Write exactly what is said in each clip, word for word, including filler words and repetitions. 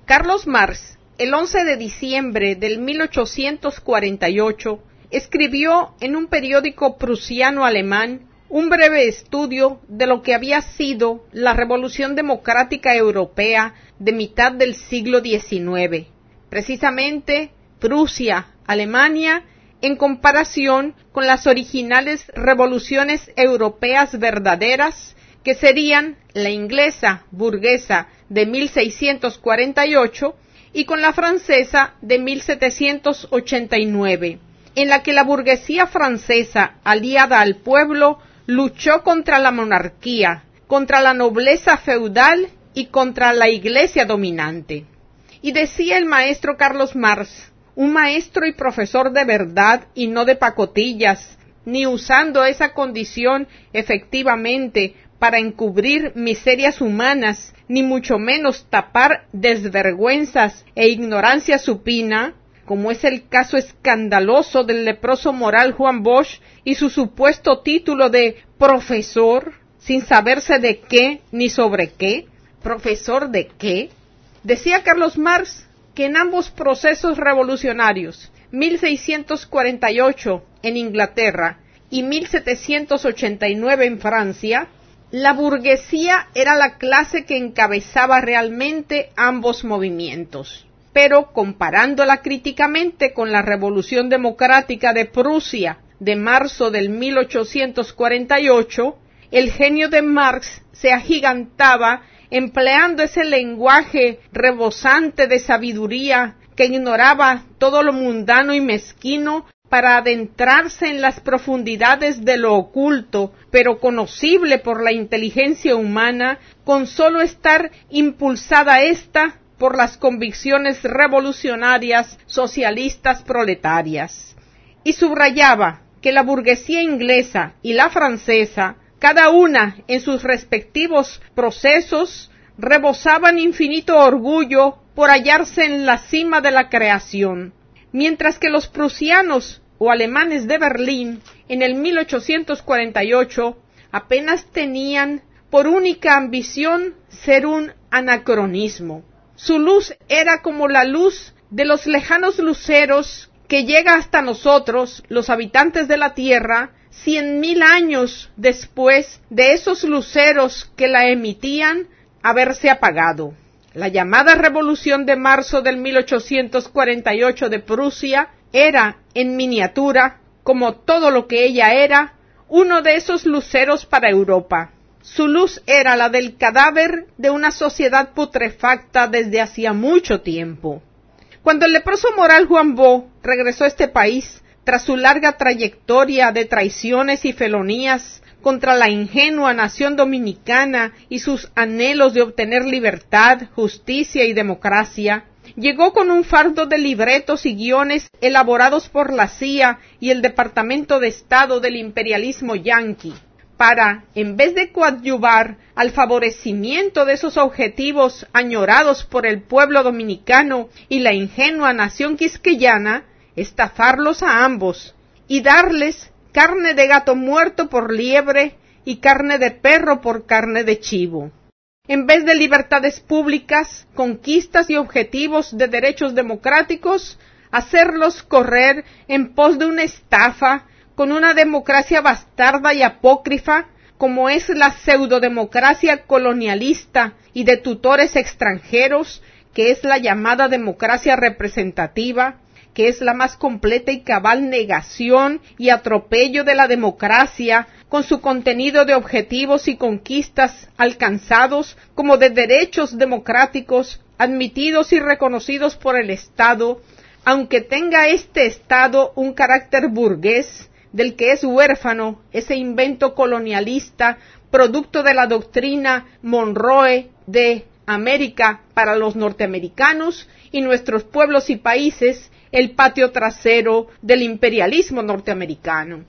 Carlos Marx, el once de diciembre del mil ochocientos cuarenta y ocho, escribió en un periódico prusiano-alemán un breve estudio de lo que había sido la Revolución Democrática Europea de mitad del siglo diecinueve, precisamente Prusia, Alemania, en comparación con las originales revoluciones europeas verdaderas, que serían la inglesa burguesa de mil seiscientos cuarenta y ocho y con la francesa de mil setecientos ochenta y nueve, en la que la burguesía francesa, aliada al pueblo, luchó contra la monarquía, contra la nobleza feudal y contra la iglesia dominante. Y decía el maestro Carlos Marx, un maestro y profesor de verdad y no de pacotillas, ni usando esa condición efectivamente para encubrir miserias humanas, ni mucho menos tapar desvergüenzas e ignorancia supina, como es el caso escandaloso del leproso moral Juan Bosch y su supuesto título de profesor, sin saberse de qué ni sobre qué. ¿Profesor de qué? Decía Carlos Marx que en ambos procesos revolucionarios, mil seiscientos cuarenta y ocho en Inglaterra y mil setecientos ochenta y nueve en Francia, la burguesía era la clase que encabezaba realmente ambos movimientos. Pero comparándola críticamente con la Revolución Democrática de Prusia de marzo del mil ochocientos cuarenta y ocho, el genio de Marx se agigantaba empleando ese lenguaje rebosante de sabiduría que ignoraba todo lo mundano y mezquino para adentrarse en las profundidades de lo oculto, pero conocible por la inteligencia humana, con solo estar impulsada ésta por las convicciones revolucionarias socialistas proletarias. Y subrayaba que la burguesía inglesa y la francesa, cada una en sus respectivos procesos, rebosaban infinito orgullo por hallarse en la cima de la creación, mientras que los prusianos o alemanes de Berlín en el mil ochocientos cuarenta y ocho apenas tenían por única ambición ser un anacronismo. Su luz era como la luz de los lejanos luceros que llega hasta nosotros, los habitantes de la tierra, cien mil años después de esos luceros que la emitían haberse apagado. La llamada Revolución de marzo del mil ochocientos cuarenta y ocho de Prusia era, en miniatura, como todo lo que ella era, uno de esos luceros para Europa. Su luz era la del cadáver de una sociedad putrefacta desde hacía mucho tiempo. Cuando el leproso moral Juan Bosch regresó a este país, tras su larga trayectoria de traiciones y felonías contra la ingenua nación dominicana y sus anhelos de obtener libertad, justicia y democracia, llegó con un fardo de libretos y guiones elaborados por la C I A y el Departamento de Estado del imperialismo yanqui, para, en vez de coadyuvar al favorecimiento de esos objetivos añorados por el pueblo dominicano y la ingenua nación quisqueyana, estafarlos a ambos y darles carne de gato muerto por liebre y carne de perro por carne de chivo. En vez de libertades públicas, conquistas y objetivos de derechos democráticos, hacerlos correr en pos de una estafa con una democracia bastarda y apócrifa, como es la pseudodemocracia colonialista y de tutores extranjeros, que es la llamada democracia representativa, que es la más completa y cabal negación y atropello de la democracia, con su contenido de objetivos y conquistas alcanzados como de derechos democráticos admitidos y reconocidos por el Estado, aunque tenga este Estado un carácter burgués, del que es huérfano ese invento colonialista, producto de la doctrina Monroe de América para los norteamericanos y nuestros pueblos y países, el patio trasero del imperialismo norteamericano.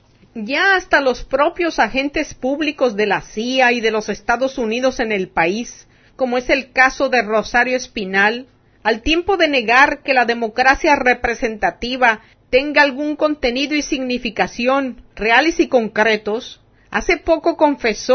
Ya hasta los propios agentes públicos de la C I A y de los Estados Unidos en el país, como es el caso de Rosario Espinal, al tiempo de negar que la democracia representativa tenga algún contenido y significación reales y concretos, hace poco confesó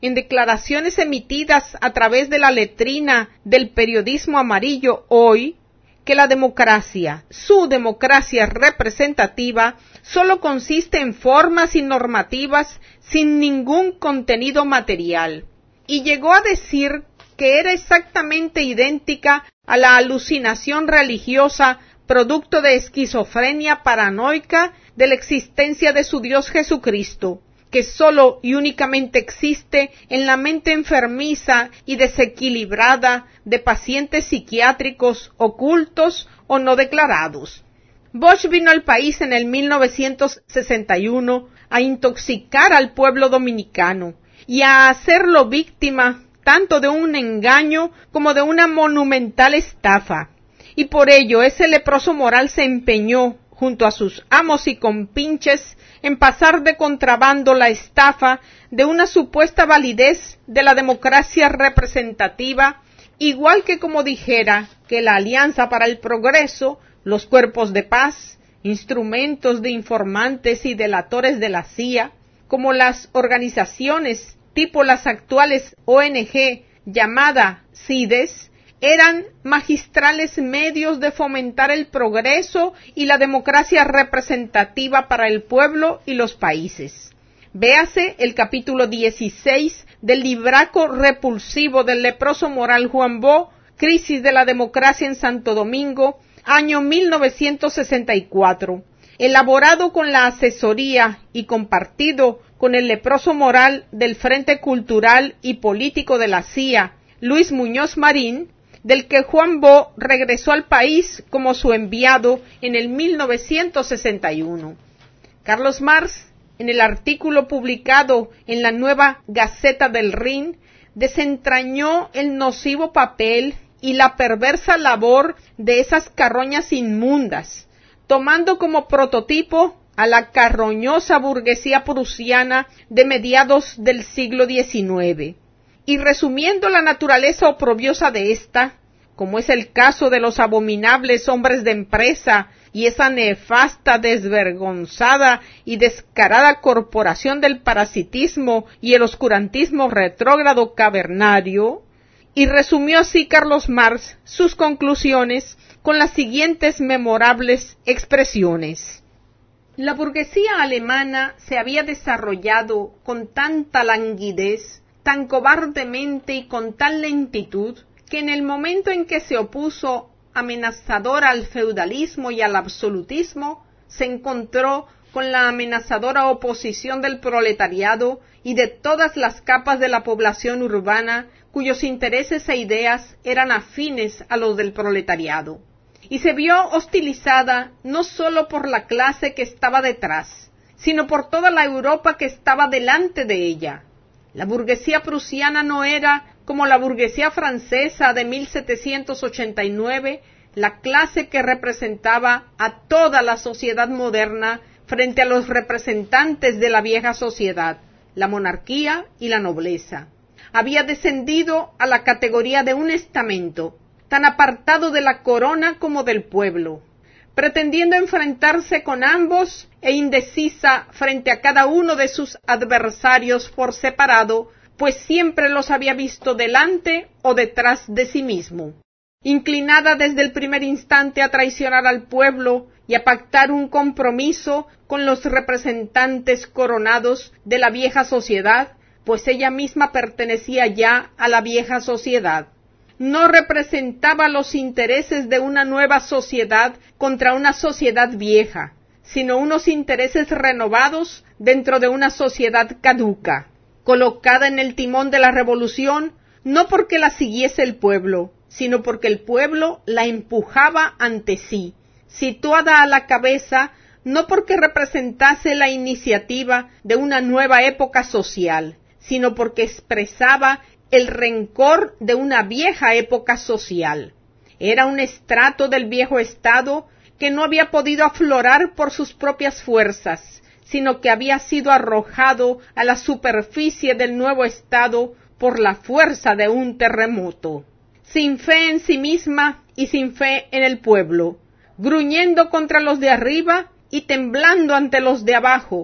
en declaraciones emitidas a través de la letrina del periodismo amarillo hoy, que la democracia, su democracia representativa, solo consiste en formas y normativas sin ningún contenido material, y llegó a decir que era exactamente idéntica a la alucinación religiosa producto de esquizofrenia paranoica de la existencia de su Dios Jesucristo, que solo y únicamente existe en la mente enfermiza y desequilibrada de pacientes psiquiátricos ocultos o no declarados. Bosch vino al país en el mil novecientos sesenta y uno a intoxicar al pueblo dominicano y a hacerlo víctima tanto de un engaño como de una monumental estafa. Y por ello ese leproso moral se empeñó, junto a sus amos y compinches, en pasar de contrabando la estafa de una supuesta validez de la democracia representativa, igual que como dijera que la Alianza para el Progreso, los cuerpos de paz, instrumentos de informantes y delatores de la C I A, como las organizaciones tipo las actuales O N G llamada CIDES, eran magistrales medios de fomentar el progreso y la democracia representativa para el pueblo y los países. Véase el capítulo dieciséis del libraco repulsivo del leproso moral Juan Bo, Crisis de la Democracia en Santo Domingo, año mil novecientos sesenta y cuatro, elaborado con la asesoría y compartido con el leproso moral del Frente Cultural y Político de la C I A, Luis Muñoz Marín, del que Juan Bo regresó al país como su enviado en el mil novecientos sesenta y uno. Carlos Marx, en el artículo publicado en la Nueva Gaceta del Rin, desentrañó el nocivo papel y la perversa labor de esas carroñas inmundas, tomando como prototipo a la carroñosa burguesía prusiana de mediados del siglo diecinueve. Y resumiendo la naturaleza oprobiosa de ésta, como es el caso de los abominables hombres de empresa y esa nefasta, desvergonzada y descarada corporación del parasitismo y el oscurantismo retrógrado cavernario, y resumió así Carlos Marx sus conclusiones con las siguientes memorables expresiones. La burguesía alemana se había desarrollado con tanta languidez, tan cobardemente y con tal lentitud, que en el momento en que se opuso amenazadora al feudalismo y al absolutismo, se encontró con la amenazadora oposición del proletariado y de todas las capas de la población urbana cuyos intereses e ideas eran afines a los del proletariado. Y se vio hostilizada no sólo por la clase que estaba detrás, sino por toda la Europa que estaba delante de ella. La burguesía prusiana no era, como la burguesía francesa de mil setecientos ochenta y nueve, la clase que representaba a toda la sociedad moderna frente a los representantes de la vieja sociedad, la monarquía y la nobleza. Había descendido a la categoría de un estamento, tan apartado de la corona como del pueblo, pretendiendo enfrentarse con ambos e indecisa frente a cada uno de sus adversarios por separado, pues siempre los había visto delante o detrás de sí mismo. Inclinada desde el primer instante a traicionar al pueblo y a pactar un compromiso con los representantes coronados de la vieja sociedad, pues ella misma pertenecía ya a la vieja sociedad. No representaba los intereses de una nueva sociedad contra una sociedad vieja, sino unos intereses renovados dentro de una sociedad caduca, colocada en el timón de la revolución, no porque la siguiese el pueblo, sino porque el pueblo la empujaba ante sí, situada a la cabeza, no porque representase la iniciativa de una nueva época social, sino porque expresaba el rencor de una vieja época social. Era un estrato del viejo Estado que no había podido aflorar por sus propias fuerzas, sino que había sido arrojado a la superficie del nuevo Estado por la fuerza de un terremoto. Sin fe en sí misma y sin fe en el pueblo, gruñendo contra los de arriba y temblando ante los de abajo,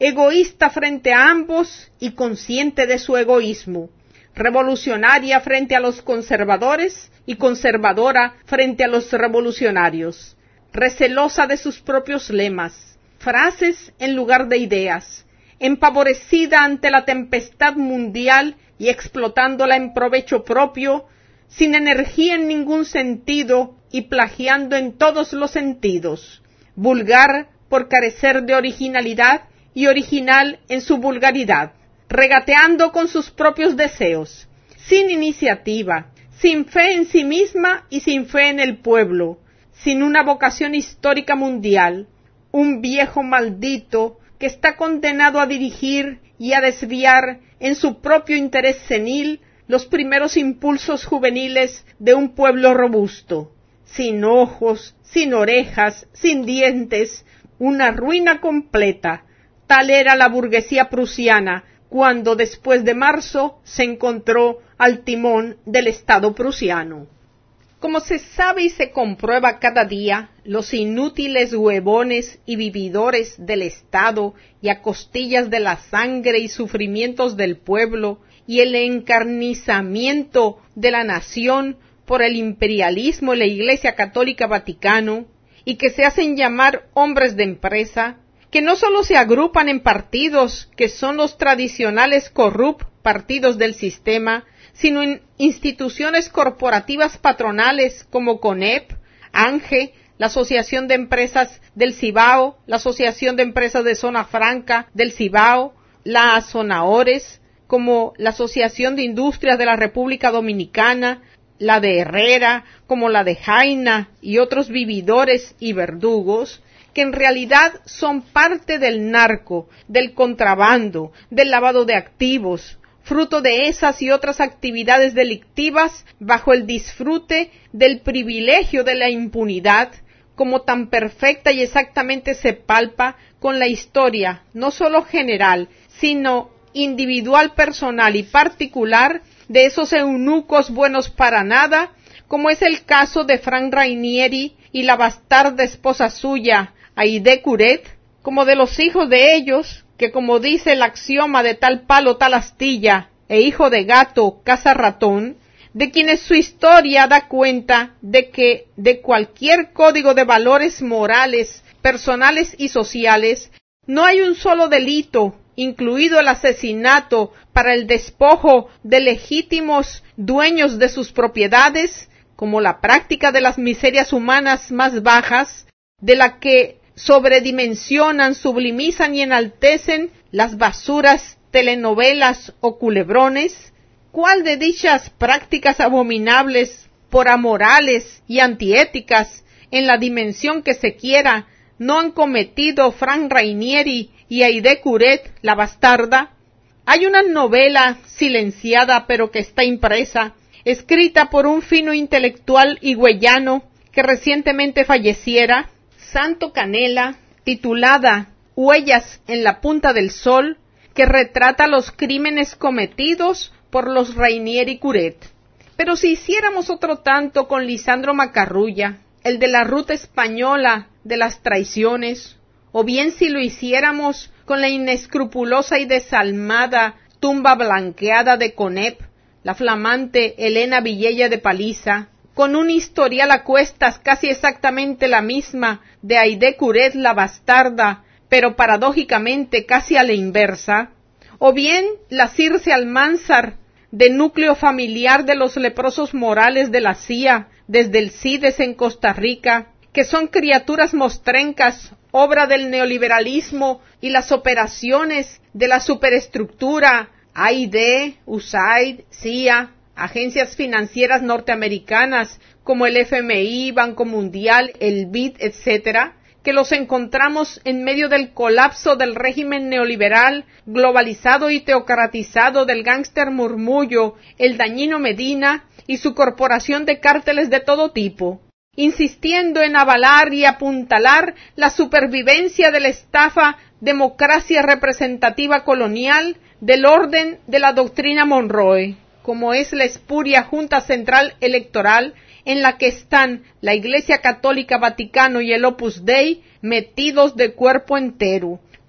egoísta frente a ambos y consciente de su egoísmo, revolucionaria frente a los conservadores y conservadora frente a los revolucionarios, recelosa de sus propios lemas, frases en lugar de ideas, empavorecida ante la tempestad mundial y explotándola en provecho propio, sin energía en ningún sentido y plagiando en todos los sentidos, vulgar por carecer de originalidad y original en su vulgaridad, regateando con sus propios deseos, sin iniciativa, sin fe en sí misma y sin fe en el pueblo, sin una vocación histórica mundial, un viejo maldito que está condenado a dirigir y a desviar en su propio interés senil los primeros impulsos juveniles de un pueblo robusto, sin ojos, sin orejas, sin dientes, una ruina completa. Tal era la burguesía prusiana cuando después de marzo se encontró al timón del Estado prusiano. Como se sabe y se comprueba cada día, los inútiles huevones y vividores del Estado y a costillas de la sangre y sufrimientos del pueblo y el encarnizamiento de la nación por el imperialismo y la Iglesia Católica Vaticano, y que se hacen llamar hombres de empresa, que no solo se agrupan en partidos que son los tradicionales corrupt partidos del sistema, sino en instituciones corporativas patronales como CONEP, ANGE, la Asociación de Empresas del Cibao, la Asociación de Empresas de Zona Franca del Cibao, la ASONAORES, como la Asociación de Industrias de la República Dominicana, la de Herrera, como la de Jaina y otros vividores y verdugos, que en realidad son parte del narco, del contrabando, del lavado de activos, fruto de esas y otras actividades delictivas bajo el disfrute del privilegio de la impunidad, como tan perfecta y exactamente se palpa con la historia, no solo general, sino individual, personal y particular, de esos eunucos buenos para nada, como es el caso de Frank Rainieri y la bastarda esposa suya, Aide Curet, como de los hijos de ellos, que como dice el axioma de tal palo tal astilla, e hijo de gato caza ratón, de quienes su historia da cuenta de que de cualquier código de valores morales, personales y sociales, no hay un solo delito, incluido el asesinato para el despojo de legítimos dueños de sus propiedades, como la práctica de las miserias humanas más bajas, de la que sobredimensionan, sublimizan y enaltecen las basuras telenovelas o culebrones. ¿Cuál de dichas prácticas abominables, por amorales y antiéticas, en la dimensión que se quiera, no han cometido Frank Rainieri y Aide Curet, la bastarda? Hay una novela silenciada pero que está impresa, escrita por un fino intelectual higüeyano que recientemente falleciera, Santo Canela, titulada Huellas en la punta del sol, que retrata los crímenes cometidos por los Rainieri Curet. Pero si hiciéramos otro tanto con Lisandro Macarrulla, el de la ruta española de las traiciones, o bien si lo hiciéramos con la inescrupulosa y desalmada tumba blanqueada de Conep, la flamante Elena Villella de Paliza, con un historial a cuestas casi exactamente la misma de Aide Curet la bastarda, pero paradójicamente casi a la inversa, o bien la Circe Almanzar, de núcleo familiar de los leprosos morales de la C I A, desde el CIDES en Costa Rica, que son criaturas mostrencas, obra del neoliberalismo y las operaciones de la superestructura A I D, U S A I D, C I A, agencias financieras norteamericanas como el F M I, Banco Mundial, el B I D, etcétera, que los encontramos en medio del colapso del régimen neoliberal, globalizado y teocratizado del gángster Murmullo, el dañino Medina y su corporación de cárteles de todo tipo, insistiendo en avalar y apuntalar la supervivencia de la estafa democracia representativa colonial del orden de la doctrina Monroe, como es la espuria Junta Central Electoral, en la que están la Iglesia Católica Vaticano y el Opus Dei metidos de cuerpo entero,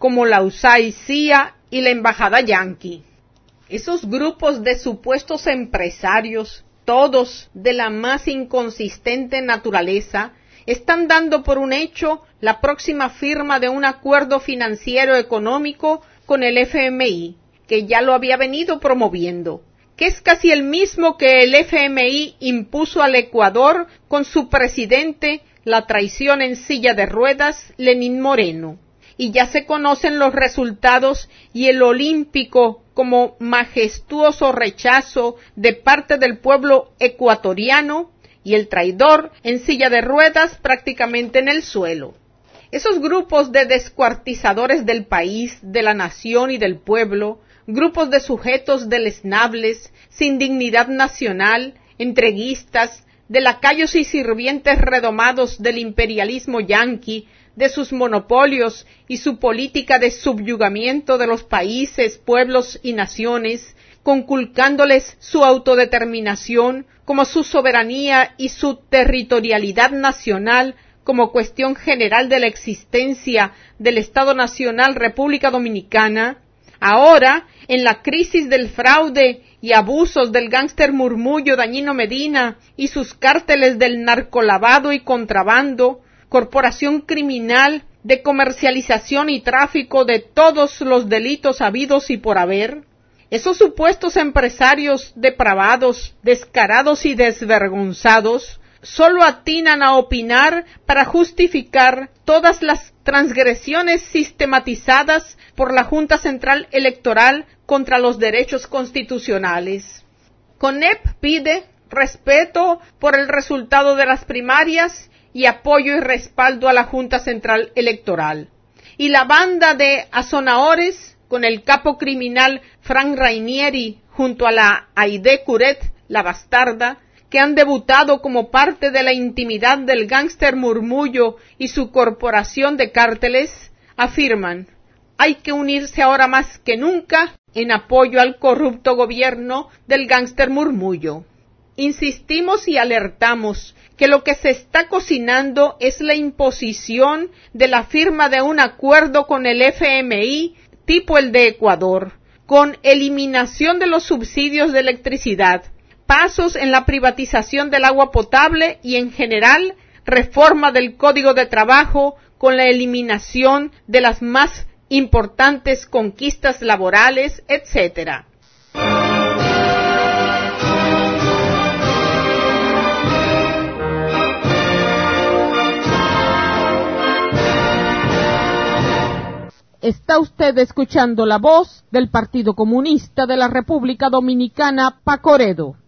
como la U S A I C I A y la Embajada Yanqui. Esos grupos de supuestos empresarios, todos de la más inconsistente naturaleza, están dando por un hecho la próxima firma de un acuerdo financiero económico con el F M I, que ya lo había venido promoviendo, que es casi el mismo que el F M I impuso al Ecuador con su presidente, la traición en silla de ruedas, Lenín Moreno. Y ya se conocen los resultados y el olímpico como majestuoso rechazo de parte del pueblo ecuatoriano y el traidor en silla de ruedas prácticamente en el suelo. Esos grupos de descuartizadores del país, de la nación y del pueblo, grupos de sujetos deleznables, sin dignidad nacional, entreguistas, de lacayos y sirvientes redomados del imperialismo yanqui, de sus monopolios y su política de subyugamiento de los países, pueblos y naciones, conculcándoles su autodeterminación como su soberanía y su territorialidad nacional como cuestión general de la existencia del Estado Nacional República Dominicana. Ahora, en la crisis del fraude y abusos del gángster Murmullo Dañino Medina y sus cárteles del narcolavado y contrabando, corporación criminal de comercialización y tráfico de todos los delitos habidos y por haber, esos supuestos empresarios depravados, descarados y desvergonzados, solo atinan a opinar para justificar todas las transgresiones sistematizadas por la Junta Central Electoral contra los derechos constitucionales. CONEP pide respeto por el resultado de las primarias y apoyo y respaldo a la Junta Central Electoral. Y la banda de azonadores, con el capo criminal Frank Rainieri junto a la Aide Curet, la bastarda, que han debutado como parte de la intimidad del gángster Murmullo y su corporación de cárteles, afirman: hay que unirse ahora más que nunca en apoyo al corrupto gobierno del gángster Murmullo. Insistimos y alertamos que lo que se está cocinando es la imposición de la firma de un acuerdo con el F M I tipo el de Ecuador, con eliminación de los subsidios de electricidad, pasos en la privatización del agua potable y, en general, reforma del Código de Trabajo con la eliminación de las más importantes conquistas laborales, etcétera. Está usted escuchando la voz del Partido Comunista de la República Dominicana, Pacoredo.